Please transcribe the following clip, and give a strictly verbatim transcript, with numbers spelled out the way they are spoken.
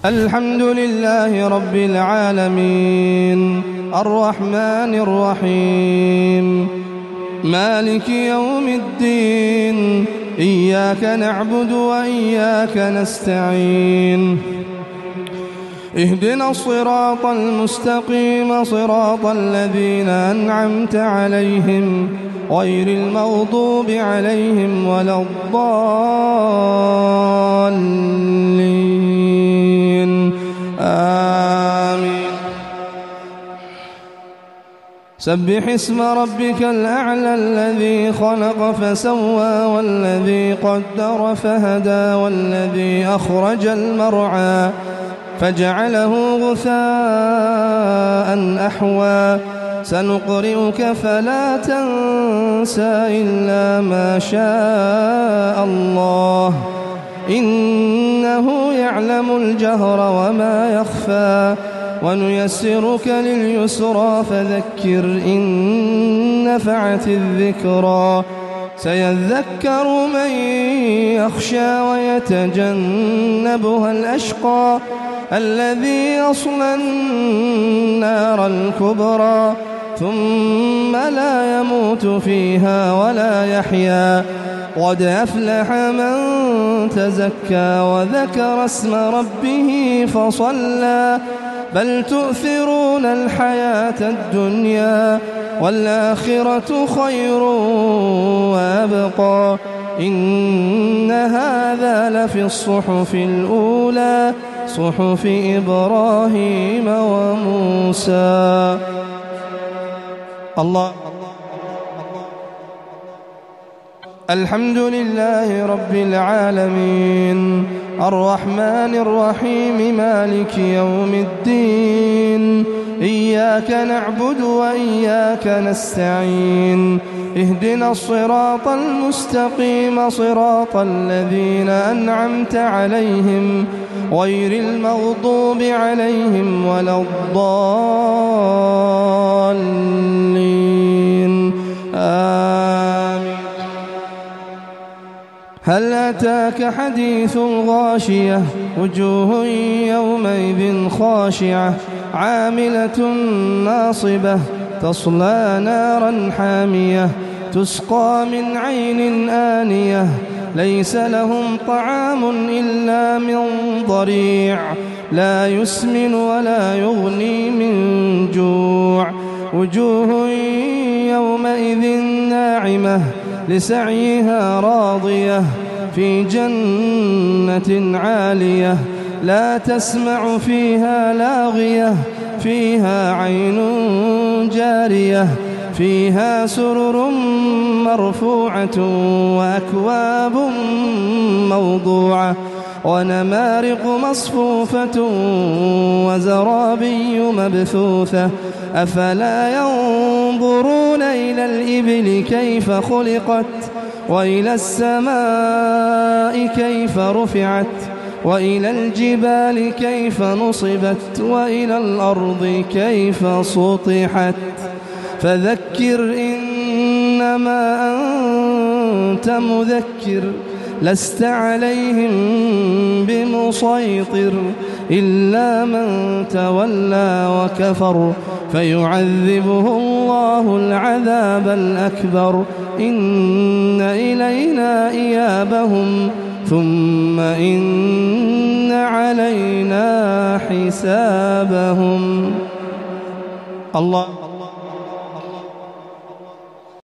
الحمد لله رب العالمين الرحمن الرحيم مالك يوم الدين إياك نعبد وإياك نستعين اهدنا الصراط المستقيم صراط الذين أنعمت عليهم غير المغضوب عليهم ولا الضالين آمين. سبح اسم ربك الأعلى الذي خلق فسوى والذي قدر فهدى والذي أخرج المرعى فجعله غثاء أحوى سنقرئك فلا تنسى إلا ما شاء الله إنه يعلم الجهر وما يخفى ونيسرك لليسرى فذكر إن نفعت الذكرى سيذكر من يخشى ويتجنبها الأشقى الذي يصلى النار الكبرى ثم لا يموت فيها ولا يحيا قد أفلح من تزكى وذكر اسم ربه فصلى بل تؤثرون الحياة الدنيا والآخرة خير وأبقى إن هذا لفي الصحف الأولى صحف إبراهيم وموسى. الله الحمد لله رب العالمين الرحمن الرحيم مالك يوم الدين إياك نعبد وإياك نستعين اهدنا الصراط المستقيم صراط الذين أنعمت عليهم غير المغضوب عليهم ولا الضالين آمين. هل أتاك حديث الغاشية وجوه يومئذ خاشعة عاملة ناصبة تصلى نارا حامية تسقى من عين آنية ليس لهم طعام إلا من ضريع لا يسمن ولا يغني من جوع وجوه يومئذ ناعمة لسعيها راضية في جنة عالية لا تسمع فيها لاغية فيها عين جارية فيها سرر مرفوعة وأكواب موضوعة ونمارق مصفوفة وزرابي مبثوثة أفلا ينظرون إلى الإبل كيف خلقت وإلى السماء كيف رفعت وإلى الجبال كيف نصبت وإلى الأرض كيف سطحت فذكر إنما أنت مذكر لست عليهم بمسيطر إلا من تولى وكفر فيعذبه الله العذاب الأكبر إن إلينا إيابهم ثم إن علينا حسابهم. الله